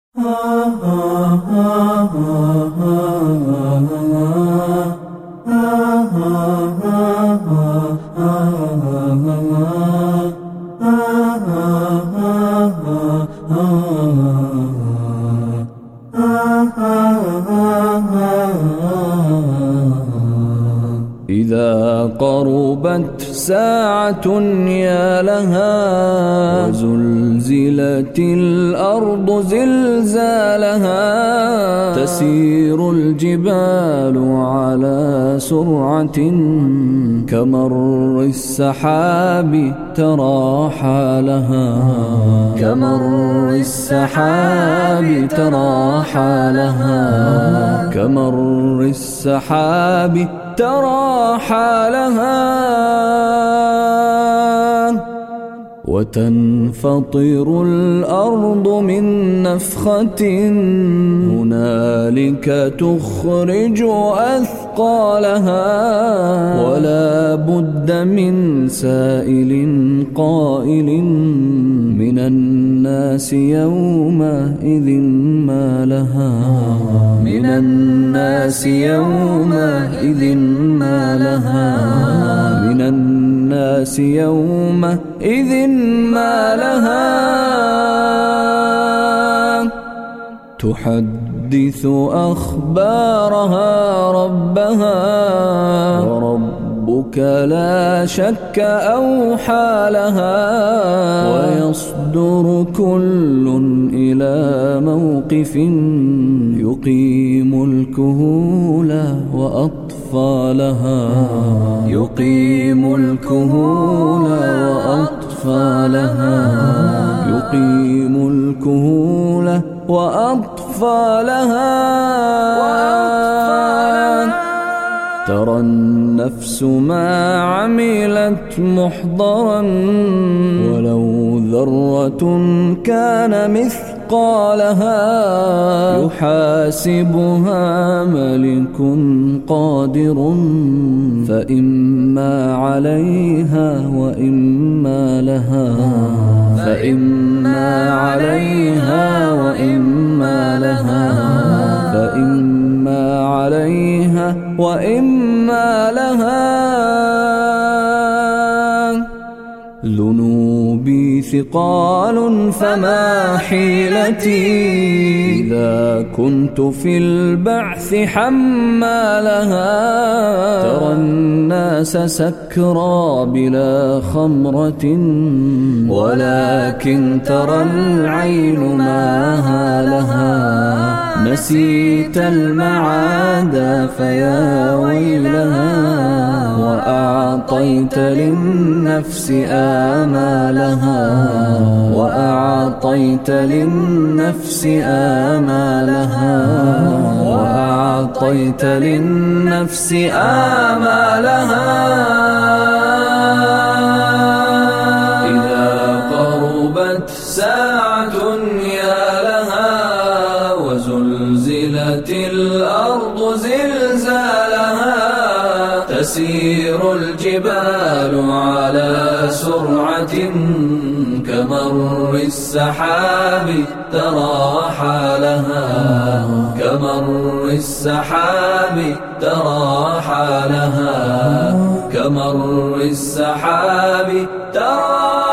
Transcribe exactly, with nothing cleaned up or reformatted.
إذا قربت ساعة يا لها وزلزلت الأرض زلزالها تسير الجبال على سرعة كمر السحاب ترى حالها كمر السحاب ترى حالها كمر السحاب ترى حالها وتنفطر الأرض من نفخة هنالك تخرج أثقالها ولا بد من سائل قائل من الناس يومئذ ما لها من الناس يومئذ ما لها من الناس يومئذ ما لها تحدث أخبارها ربها وربك لا شك أوحى لها ويصدر كل إلى موقف يقيم الكهول وأطفالها يقيم الكهول وأطفالها يقيم الكهول وأطفالها ترى النفس ما عملت محضرا ولو ذرة كان مثقالها يحاسبها ملك قادر فإما عليها وإما لها فإما عليها وإما لها فإما عليها وإما لها ذنوبي ثقال فما حيلتي إذا كنت في البعث حمالها ترى الناس سكرى بلا خمرة ولكن ترى العين ما لها نسيت المعاد فيا ويلها وأعطيت للنفس آمالها وأعطيت للنفس آمالها وأعطيت للنفس آمالها إذا قربت ساعة يا لها وزلزلت الأرض زلزالها تسير الجبال على سرعة كمر السحاب ترى حالها كمر السحاب ترى حالها كمر السحاب ترى